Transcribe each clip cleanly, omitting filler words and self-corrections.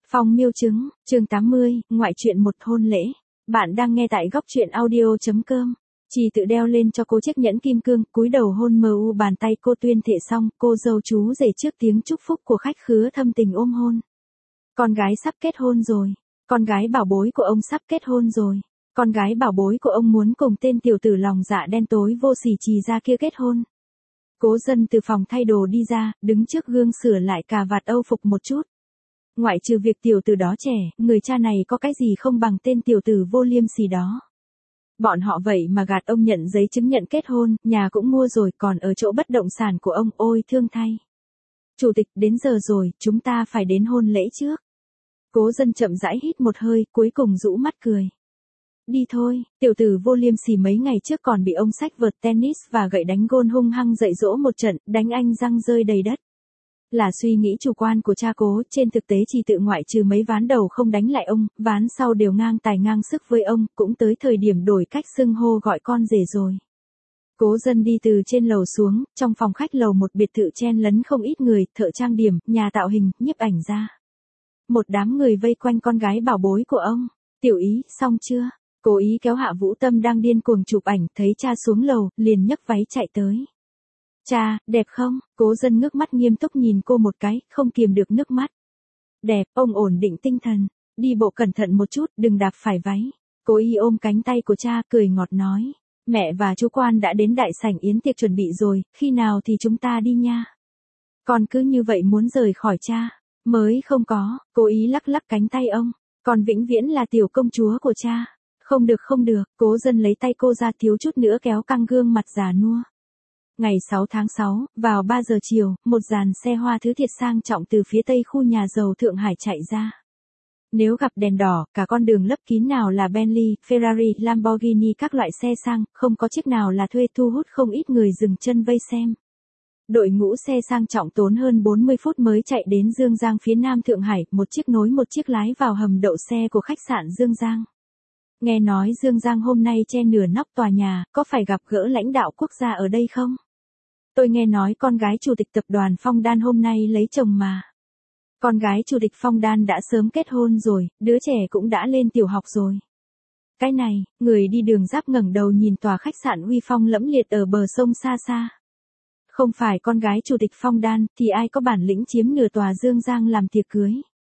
Phong miêu chứng, chương 80, ngoại truyện một hôn lễ. Bạn đang nghe tại góc truyện audio.com. Chị tự đeo lên cho cô chiếc nhẫn kim cương, cúi đầu hôn mờ u bàn tay cô tuyên thệ xong, cô dâu chú rể trước tiếng chúc phúc của khách khứa thâm tình ôm hôn. Con gái sắp kết hôn rồi. Con gái bảo bối của ông sắp kết hôn rồi. Con gái bảo bối của ông muốn cùng tên tiểu tử lòng dạ đen tối vô sỉ trì ra kia kết hôn. Cố Dân từ phòng thay đồ đi ra, đứng trước gương sửa lại cà vạt âu phục một chút. Ngoại trừ việc tiểu tử đó trẻ, người cha này có cái gì không bằng tên tiểu tử vô liêm sỉ đó. Bọn họ vậy mà gạt ông nhận giấy chứng nhận kết hôn, nhà cũng mua rồi, còn ở chỗ bất động sản của ông, ôi thương thay. Chủ tịch, đến giờ rồi, chúng ta phải đến hôn lễ trước. Cố Dân chậm rãi hít một hơi, cuối cùng rũ mắt cười. Đi thôi, tiểu tử vô liêm sỉ mấy ngày trước còn bị ông xách vợt tennis và gậy đánh gôn hung hăng dạy dỗ một trận, đánh anh răng rơi đầy đất. Là suy nghĩ chủ quan của cha Cố, trên thực tế chỉ tự ngoại trừ mấy ván đầu không đánh lại ông, ván sau đều ngang tài ngang sức với ông, cũng tới thời điểm đổi cách xưng hô gọi con rể rồi. Cố Dân đi từ trên lầu xuống, trong phòng khách lầu một biệt thự chen lấn không ít người, thợ trang điểm, nhà tạo hình, nhiếp ảnh ra. Một đám người vây quanh con gái bảo bối của ông. Tiểu Ý, xong chưa? Cố Ý kéo Hạ Vũ Tâm đang điên cuồng chụp ảnh, thấy cha xuống lầu, liền nhấc váy chạy tới. Cha, đẹp không? Cố Dân ngước mắt nghiêm túc nhìn cô một cái, không kiềm được nước mắt. Đẹp, ông ổn định tinh thần. Đi bộ cẩn thận một chút, đừng đạp phải váy. Cố Ý ôm cánh tay của cha, cười ngọt nói. Mẹ và chú Quan đã đến đại sảnh yến tiệc chuẩn bị rồi, khi nào thì chúng ta đi nha. Con cứ như vậy muốn rời khỏi cha. Mới không có, Cố Ý lắc lắc cánh tay ông. Con vĩnh viễn là tiểu công chúa của cha. Không được, Cố Dân lấy tay cô ra thiếu chút nữa kéo căng gương mặt già nua. Ngày 6 tháng 6, vào 3 giờ chiều, một dàn xe hoa thứ thiệt sang trọng từ phía tây khu nhà giàu Thượng Hải chạy ra. Nếu gặp đèn đỏ, cả con đường lấp kín nào là Bentley, Ferrari, Lamborghini các loại xe sang, không có chiếc nào là thuê, thu hút không ít người dừng chân vây xem. Đội ngũ xe sang trọng tốn hơn 40 phút mới chạy đến Dương Giang phía nam Thượng Hải, một chiếc nối một chiếc lái vào hầm đậu xe của khách sạn Dương Giang. Nghe nói Dương Giang hôm nay che nửa nóc tòa nhà, có phải gặp gỡ lãnh đạo quốc gia ở đây không? Tôi nghe nói con gái chủ tịch tập đoàn Phong Đan hôm nay lấy chồng mà. Con gái chủ tịch Phong Đan đã sớm kết hôn rồi, đứa trẻ cũng đã lên tiểu học rồi. Cái này, người đi đường giáp ngẩng đầu nhìn tòa khách sạn uy phong lẫm liệt ở bờ sông xa xa. Không phải con gái chủ tịch Phong Đan, thì ai có bản lĩnh chiếm nửa tòa Dương Giang làm tiệc cưới?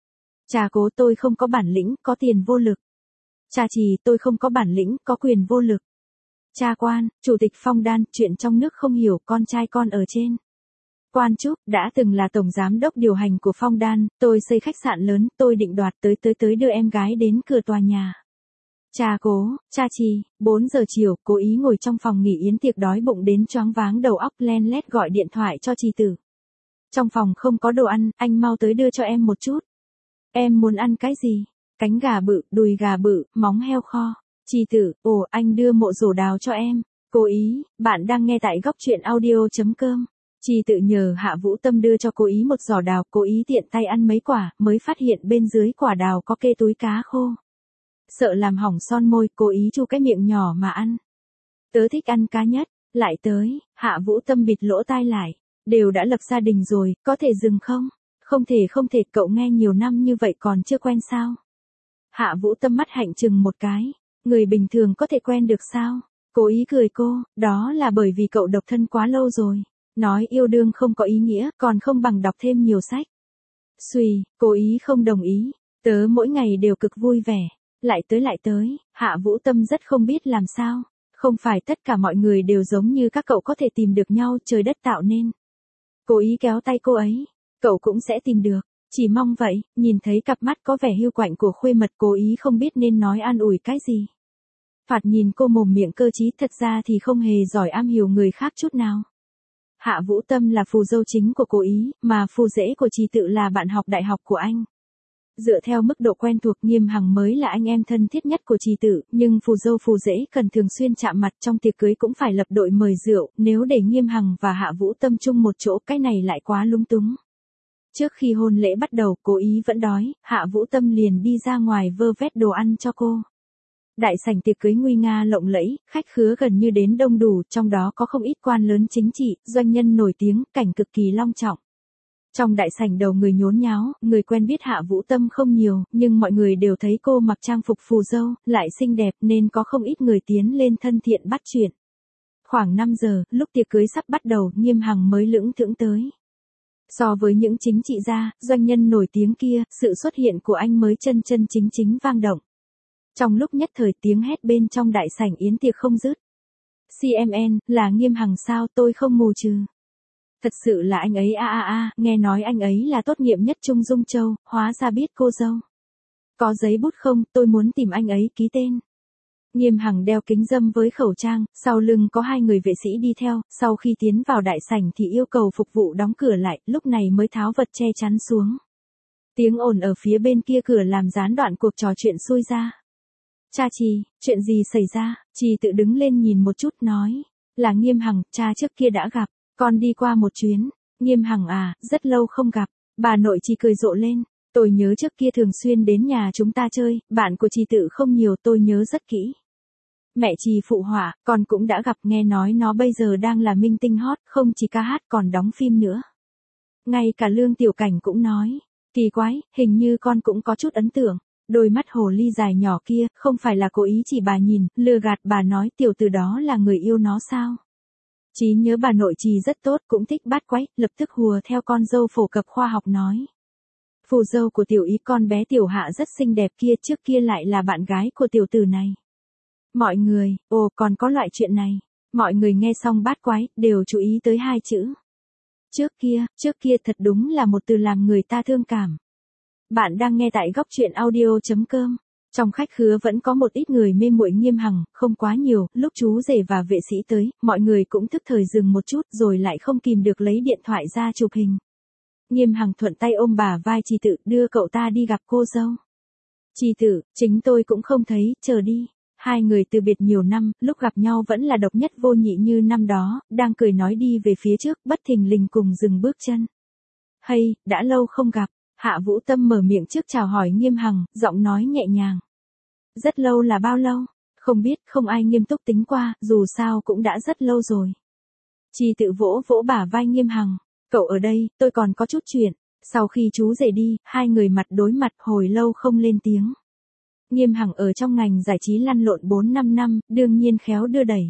Cha Cố, tôi không có bản lĩnh, có tiền vô lực. Cha Trì, tôi không có bản lĩnh, có quyền vô lực. Cha Quan, chủ tịch Phong Đan, chuyện trong nước không hiểu, con trai con ở trên. Quan Trúc, đã từng là tổng giám đốc điều hành của Phong Đan, tôi xây khách sạn lớn, tôi định đoạt tới đưa em gái đến cửa tòa nhà. Cha Cố, cha Trì, 4 giờ chiều, Cố Ý ngồi trong phòng nghỉ yến tiệc đói bụng đến choáng váng đầu óc, len lét gọi điện thoại cho Trì Tử. Trong phòng không có đồ ăn, anh mau tới đưa cho em một chút. Em muốn ăn cái gì? Cánh gà bự, đùi gà bự, móng heo kho. Trì Tử, ồ, anh đưa mộ rổ đào cho em. Cố Ý, bạn đang nghe tại góc truyện audio.com. Trì Tử nhờ Hạ Vũ Tâm đưa cho Cố Ý một giỏ đào, Cố Ý tiện tay ăn mấy quả, mới phát hiện bên dưới quả đào có kê túi cá khô. Sợ làm hỏng son môi, Cố Ý chu cái miệng nhỏ mà ăn. Tớ thích ăn cá nhất, lại tới, Hạ Vũ Tâm bịt lỗ tai lại. Đều đã lập gia đình rồi, có thể dừng không? Không thể, cậu nghe nhiều năm như vậy còn chưa quen sao? Hạ Vũ Tâm mắt hạnh chừng một cái. Người bình thường có thể quen được sao? Cố Ý cười cô, đó là bởi vì cậu độc thân quá lâu rồi. Nói yêu đương không có ý nghĩa, còn không bằng đọc thêm nhiều sách. Xùy, Cố Ý không đồng ý. Tớ mỗi ngày đều cực vui vẻ. Lại tới, Hạ Vũ Tâm rất không biết làm sao. Không phải tất cả mọi người đều giống như các cậu có thể tìm được nhau, trời đất tạo nên. Cố Ý kéo tay cô ấy. Cậu cũng sẽ tìm được. Chỉ mong vậy, nhìn thấy cặp mắt có vẻ hiu quạnh của khuê mật, Cố Ý không biết nên nói an ủi cái gì. Phạt nhìn cô mồm miệng cơ trí, thật ra thì không hề giỏi am hiểu người khác chút nào. Hạ Vũ Tâm là phù dâu chính của Cố Ý, mà phù rể của Trì Tự là bạn học đại học của anh. Dựa theo mức độ quen thuộc, Nghiêm Hằng mới là anh em thân thiết nhất của Trì Tự, nhưng phù dâu phù rể cần thường xuyên chạm mặt, trong tiệc cưới cũng phải lập đội mời rượu, nếu để Nghiêm Hằng và Hạ Vũ Tâm chung một chỗ, cái này lại quá lung túng. Trước khi hôn lễ bắt đầu, Cố Ý vẫn đói, Hạ Vũ Tâm liền đi ra ngoài vơ vét đồ ăn cho cô. Đại sảnh tiệc cưới nguy nga lộng lẫy, khách khứa gần như đến đông đủ, trong đó có không ít quan lớn chính trị, doanh nhân nổi tiếng, cảnh cực kỳ long trọng. Trong đại sảnh đầu người nhốn nháo, người quen biết Hạ Vũ Tâm không nhiều, nhưng mọi người đều thấy cô mặc trang phục phù dâu, lại xinh đẹp nên có không ít người tiến lên thân thiện bắt chuyện. Khoảng 5 giờ, lúc tiệc cưới sắp bắt đầu, Nghiêm Hằng mới lững thững tới. So với những chính trị gia, doanh nhân nổi tiếng kia, sự xuất hiện của anh mới chân chân chính chính vang động. Trong lúc nhất thời tiếng hét bên trong đại sảnh yến tiệc không dứt. CMN, là Nghiêm Hằng sao, tôi không mù trừ. Thật sự là anh ấy nghe nói anh ấy là tốt nghiệp nhất Trung Dung Châu, hóa ra biết cô dâu. Có giấy bút không, tôi muốn tìm anh ấy ký tên. Nghiêm Hằng đeo kính râm với khẩu trang, sau lưng có 2 người vệ sĩ đi theo, sau khi tiến vào đại sảnh thì yêu cầu phục vụ đóng cửa lại, lúc này mới tháo vật che chắn xuống. Tiếng ồn ở phía bên kia cửa làm gián đoạn cuộc trò chuyện xuôi ra. Cha Trì, chuyện gì xảy ra? Trì tự đứng lên nhìn một chút nói. Là Nghiêm Hằng, cha trước kia đã gặp, con đi qua một chuyến. Nghiêm Hằng à, rất lâu không gặp. Bà nội Trì cười rộ lên. Tôi nhớ trước kia thường xuyên đến nhà chúng ta chơi, bạn của Trì tự không nhiều, tôi nhớ rất kỹ. Mẹ Trì phụ họa, con cũng đã gặp, nghe nói nó bây giờ đang là minh tinh hot, không chỉ ca hát còn đóng phim nữa. Ngay cả Lương Tiểu Cảnh cũng nói. Kỳ quái, hình như con cũng có chút ấn tượng. Đôi mắt hồ ly dài nhỏ kia, không phải là cố ý chỉ bà nhìn, lừa gạt bà nói tiểu tử đó là người yêu nó sao? Trí nhớ bà nội Trì rất tốt, cũng thích bát quái, lập tức hùa theo con dâu phổ cập khoa học nói. Phù dâu của tiểu ý con bé Tiểu Hạ rất xinh đẹp kia, trước kia lại là bạn gái của tiểu tử này. Mọi người, ồ còn có loại chuyện này. Mọi người nghe xong bát quái, đều chú ý tới 2 chữ. Trước kia thật đúng là một từ làm người ta thương cảm. Bạn đang nghe tại góc chuyện audio.com. Trong khách khứa vẫn có một ít người mê muội Nghiêm Hằng, không quá nhiều, lúc chú rể và vệ sĩ tới, mọi người cũng thức thời dừng một chút rồi lại không kìm được lấy điện thoại ra chụp hình. Nghiêm Hằng thuận tay ôm bà vai Trì Tự, đưa cậu ta đi gặp cô dâu. Trì Tự, chính tôi cũng không thấy, chờ đi. 2 người từ biệt nhiều năm, lúc gặp nhau vẫn là độc nhất vô nhị như năm đó, đang cười nói đi về phía trước, bất thình lình cùng dừng bước chân. Hay, đã lâu không gặp. Hạ Vũ Tâm mở miệng trước chào hỏi Nghiêm Hằng, giọng nói nhẹ nhàng. Rất lâu là bao lâu? Không biết, không ai nghiêm túc tính qua, dù sao cũng đã rất lâu rồi. Trì Tự vỗ vỗ bả vai Nghiêm Hằng. Cậu ở đây, tôi còn có chút chuyện. Sau khi chú rể đi, 2 người mặt đối mặt hồi lâu không lên tiếng. Nghiêm Hằng ở trong ngành giải trí lăn lộn 4-5 năm, đương nhiên khéo đưa đẩy.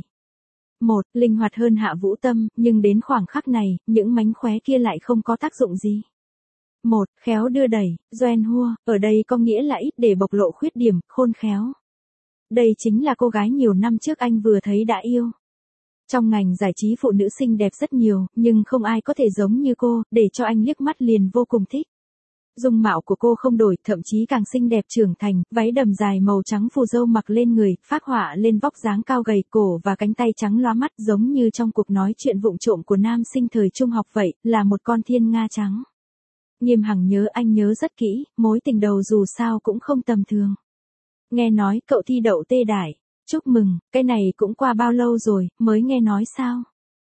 Linh hoạt hơn Hạ Vũ Tâm, nhưng đến khoảng khắc này, những mánh khóe kia lại không có tác dụng gì. Khéo đưa đẩy, Doen Hua, ở đây có nghĩa là ít để bộc lộ khuyết điểm, khôn khéo. Đây chính là cô gái nhiều năm trước anh vừa thấy đã yêu. Trong ngành giải trí phụ nữ xinh đẹp rất nhiều, nhưng không ai có thể giống như cô, để cho anh liếc mắt liền vô cùng thích. Dung mạo của cô không đổi, thậm chí càng xinh đẹp trưởng thành, váy đầm dài màu trắng phù dâu mặc lên người, phác họa lên vóc dáng cao gầy, cổ và cánh tay trắng lóa mắt giống như trong cuộc nói chuyện vụng trộm của nam sinh thời trung học vậy, là một con thiên nga trắng. Nghiêm Hằng nhớ anh nhớ rất kỹ, mối tình đầu dù sao cũng không tầm thường. Nghe nói cậu thi đậu Tê Đại, chúc mừng, cái này cũng qua bao lâu rồi, mới nghe nói sao?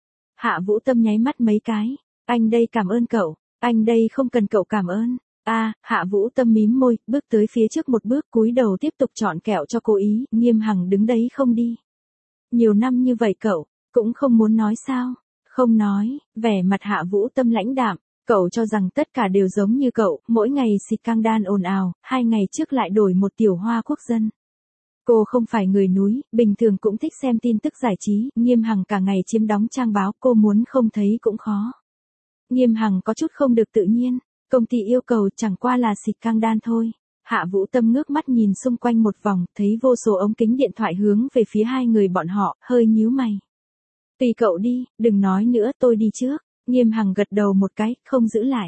Hạ Vũ Tâm nháy mắt mấy cái, anh đây cảm ơn cậu, anh đây không cần cậu cảm ơn. Hạ Vũ Tâm mím môi, bước tới phía trước một bước cúi đầu tiếp tục chọn kẹo cho cô ý, Nghiêm Hằng đứng đấy không đi. Nhiều năm như vậy cậu, cũng không muốn nói sao? Không nói, vẻ mặt Hạ Vũ Tâm lãnh đạm. Cậu cho rằng tất cả đều giống như cậu, mỗi ngày xịt căng đan ồn ào, 2 ngày trước lại đổi một tiểu hoa quốc dân. Cô không phải người núi, bình thường cũng thích xem tin tức giải trí, Nghiêm Hằng cả ngày chiếm đóng trang báo, cô muốn không thấy cũng khó. Nghiêm Hằng có chút không được tự nhiên, công ty yêu cầu chẳng qua là xịt căng đan thôi. Hạ Vũ Tâm ngước mắt nhìn xung quanh một vòng, thấy vô số ống kính điện thoại hướng về phía 2 người bọn họ, hơi nhíu mày. Tùy cậu đi, đừng nói nữa, tôi đi trước. Nghiêm Hằng gật đầu một cái, không giữ lại.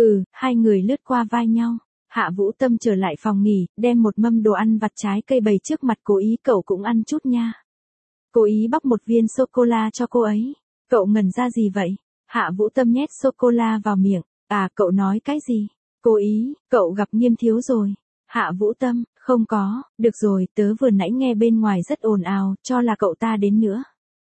2 người lướt qua vai nhau. Hạ Vũ Tâm trở lại phòng nghỉ, đem một mâm đồ ăn vặt trái cây bày trước mặt cô ý, cậu cũng ăn chút nha. Cô ý bóc một viên sô-cô-la cho cô ấy. Cậu ngẩn ra gì vậy? Hạ Vũ Tâm nhét sô-cô-la vào miệng. Cậu nói cái gì? Cô ý, cậu gặp Nghiêm thiếu rồi. Hạ Vũ Tâm, không có, được rồi, tớ vừa nãy nghe bên ngoài rất ồn ào, cho là cậu ta đến nữa.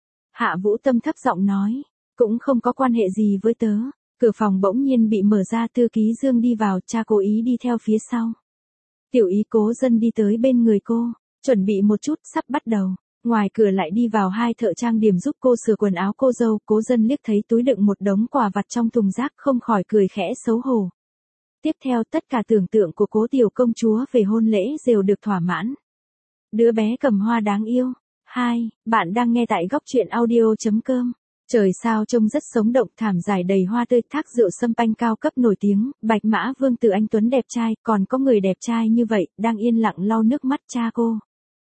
Hạ Vũ Tâm thấp giọng nói. Cũng không có quan hệ gì với tớ. Cửa phòng bỗng nhiên bị mở ra, thư ký Dương đi vào, cha cô ý đi theo phía sau. Tiểu ý cố dân đi tới bên người cô, chuẩn bị một chút, sắp bắt đầu. Ngoài cửa lại đi vào hai thợ trang điểm giúp cô sửa quần áo cô dâu, Cố Dân liếc thấy túi đựng một đống quà vặt trong thùng rác không khỏi cười khẽ xấu hổ. Tiếp theo tất cả tưởng tượng của Cố tiểu công chúa về hôn lễ đều được thỏa mãn. Đứa bé cầm hoa đáng yêu. 2. Bạn đang nghe tại góc truyện audio.com. Trời sao trông rất sống động, thảm dài đầy hoa tươi, thác rượu sâm panh cao cấp nổi tiếng, bạch mã vương tử anh tuấn đẹp trai, còn có người đẹp trai như vậy, đang yên lặng lau nước mắt cha cô.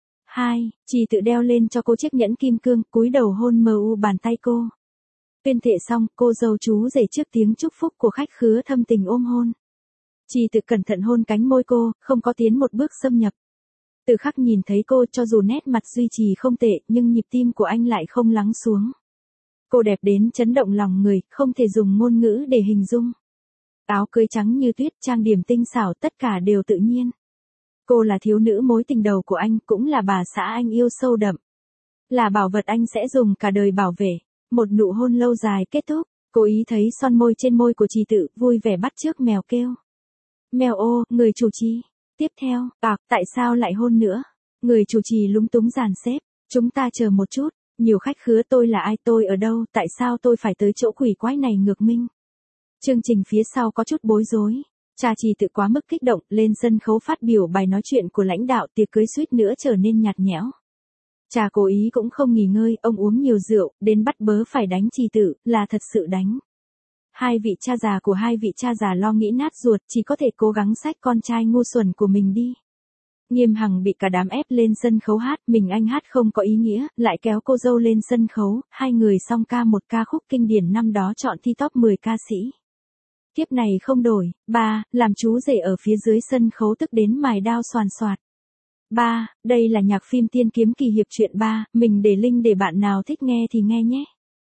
2. Chị tự đeo lên cho cô chiếc nhẫn kim cương, cúi đầu hôn mờ u bàn tay cô. Tuyên thệ xong, cô dâu chú rể trước tiếng chúc phúc của khách khứa thâm tình ôm hôn. Chị tự cẩn thận hôn cánh môi cô, không có tiến một bước xâm nhập. Từ khắc nhìn thấy cô, cho dù nét mặt duy trì không tệ, nhưng nhịp tim của anh lại không lắng xuống. Cô đẹp đến chấn động lòng người, không thể dùng ngôn ngữ để hình dung. Áo cưới trắng như tuyết, trang điểm tinh xảo, tất cả đều tự nhiên. Cô là thiếu nữ mối tình đầu của anh, cũng là bà xã anh yêu sâu đậm. Là bảo vật anh sẽ dùng cả đời bảo vệ. Một nụ hôn lâu dài kết thúc, cô ý thấy son môi trên môi của chị tự, vui vẻ bắt chước mèo kêu. Mèo ô, người chủ trì. Tiếp theo, tại sao lại hôn nữa? Người chủ trì lúng túng dàn xếp. Chúng ta chờ một chút, nhiều khách khứa, tôi là ai, tôi ở đâu, tại sao tôi phải tới chỗ quỷ quái này ngược minh? Chương trình phía sau có chút bối rối. Cha chị tự quá mức kích động, lên sân khấu phát biểu bài nói chuyện của lãnh đạo, tiệc cưới suýt nữa trở nên nhạt nhẽo. Cha cố ý cũng không nghỉ ngơi, ông uống nhiều rượu, đến bắt bớ phải đánh chị tự, là thật sự đánh. Hai vị cha già của hai vị cha già lo nghĩ nát ruột, chỉ có thể cố gắng xách con trai ngu xuẩn của mình đi. Nghiêm Hằng bị cả đám ép lên sân khấu hát, mình anh hát không có ý nghĩa, lại kéo cô dâu lên sân khấu, hai người song ca một ca khúc kinh điển năm đó chọn thi top 10 ca sĩ. Kiếp này không đổi. 3. Làm chú rể ở phía dưới sân khấu tức đến mài đao xoàn xoạt. 3. Đây là nhạc phim Tiên Kiếm Kỳ Hiệp truyện 3, mình để link để bạn nào thích nghe thì nghe nhé.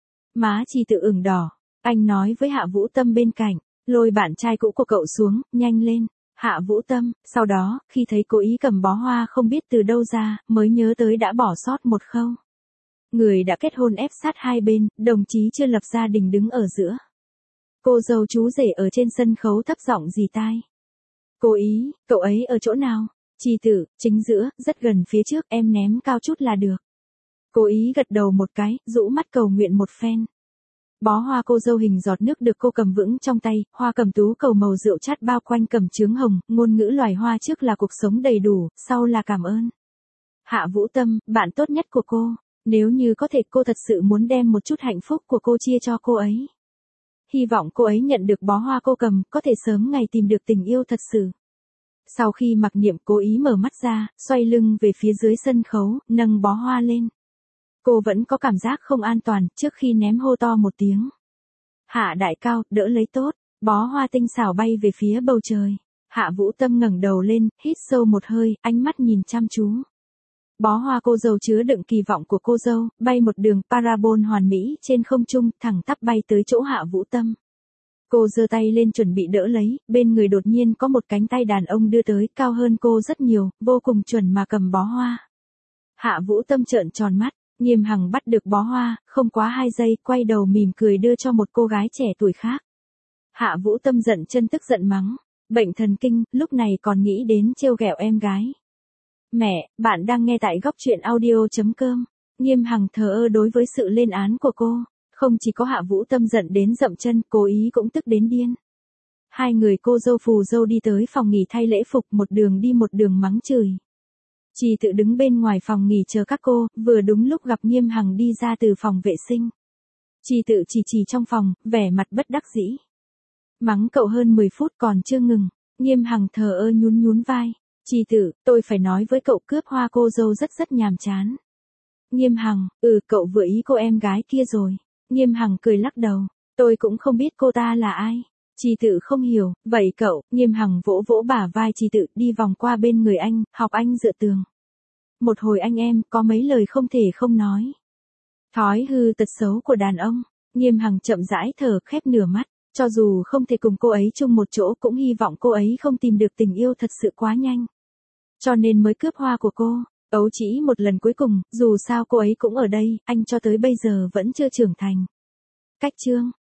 Má chị tự ửng đỏ. Anh nói với Hạ Vũ Tâm bên cạnh, lôi bạn trai cũ của cậu xuống, nhanh lên. Hạ Vũ Tâm, sau đó, khi thấy cô ý cầm bó hoa không biết từ đâu ra, mới nhớ tới đã bỏ sót một khâu. Người đã kết hôn ép sát hai bên, đồng chí chưa lập gia đình đứng ở giữa. Cô dâu chú rể ở trên sân khấu thấp giọng rì tai. Cô ý, cậu ấy ở chỗ nào? Chị tử, chính giữa, rất gần phía trước, em ném cao chút là được. Cô ý gật đầu một cái, rũ mắt cầu nguyện một phen. Bó hoa cô dâu hình giọt nước được cô cầm vững trong tay, hoa cầm tú cầu màu rượu chát bao quanh cẩm chướng hồng, ngôn ngữ loài hoa trước là cuộc sống đầy đủ, sau là cảm ơn. Hạ Vũ Tâm, bạn tốt nhất của cô, nếu như có thể cô thật sự muốn đem một chút hạnh phúc của cô chia cho cô ấy. Hy vọng cô ấy nhận được bó hoa cô cầm, có thể sớm ngày tìm được tình yêu thật sự. Sau khi mặc niệm cố ý mở mắt ra, xoay lưng về phía dưới sân khấu, nâng bó hoa lên. Cô vẫn có cảm giác không an toàn, trước khi ném hô to một tiếng. Hạ đại cao, đỡ lấy tốt, bó hoa tinh xảo bay về phía bầu trời. Hạ Vũ Tâm ngẩng đầu lên, hít sâu một hơi, ánh mắt nhìn chăm chú. Bó hoa cô dâu chứa đựng kỳ vọng của cô dâu, bay một đường parabol hoàn mỹ trên không trung, thẳng tắp bay tới chỗ Hạ Vũ Tâm. Cô giơ tay lên chuẩn bị đỡ lấy, bên người đột nhiên có một cánh tay đàn ông đưa tới, cao hơn cô rất nhiều, vô cùng chuẩn mà cầm bó hoa. Hạ Vũ Tâm trợn tròn mắt, Nghiêm Hằng bắt được bó hoa, không quá 2 giây, quay đầu mỉm cười đưa cho một cô gái trẻ tuổi khác. Hạ Vũ Tâm giận chân tức giận mắng, bệnh thần kinh, lúc này còn nghĩ đến trêu ghẹo em gái. Mẹ, bạn đang nghe tại góc truyện audio.com. Nghiêm Hằng thờ ơ đối với sự lên án của cô. Không chỉ có Hạ Vũ Tâm giận đến dậm chân, cố ý cũng tức đến điên. Hai người cô dâu phù dâu đi tới phòng nghỉ thay lễ phục, một đường đi một đường mắng chửi. Chị tự đứng bên ngoài phòng nghỉ chờ các cô, vừa đúng lúc gặp Nghiêm Hằng đi ra từ phòng vệ sinh. Chị tự chỉ trong phòng, vẻ mặt bất đắc dĩ. Mắng cậu hơn 10 phút còn chưa ngừng, Nghiêm Hằng thờ ơ nhún vai. Chị tự, tôi phải nói với cậu cướp hoa cô dâu rất nhàm chán. Nghiêm Hằng, cậu vừa ý cô em gái kia rồi. Nghiêm Hằng cười lắc đầu, tôi cũng không biết cô ta là ai. Chị tự không hiểu, vậy cậu, Nghiêm Hằng vỗ vỗ bả vai chị tự, đi vòng qua bên người anh, học anh dựa tường. Một hồi anh em, có mấy lời không thể không nói. Thói hư tật xấu của đàn ông. Nghiêm Hằng chậm rãi thở khép nửa mắt, cho dù không thể cùng cô ấy chung một chỗ cũng hy vọng cô ấy không tìm được tình yêu thật sự quá nhanh. Cho nên mới cướp hoa của cô. Ấu chỉ một lần cuối cùng, dù sao cô ấy cũng ở đây, anh cho tới bây giờ vẫn chưa trưởng thành. Cách chương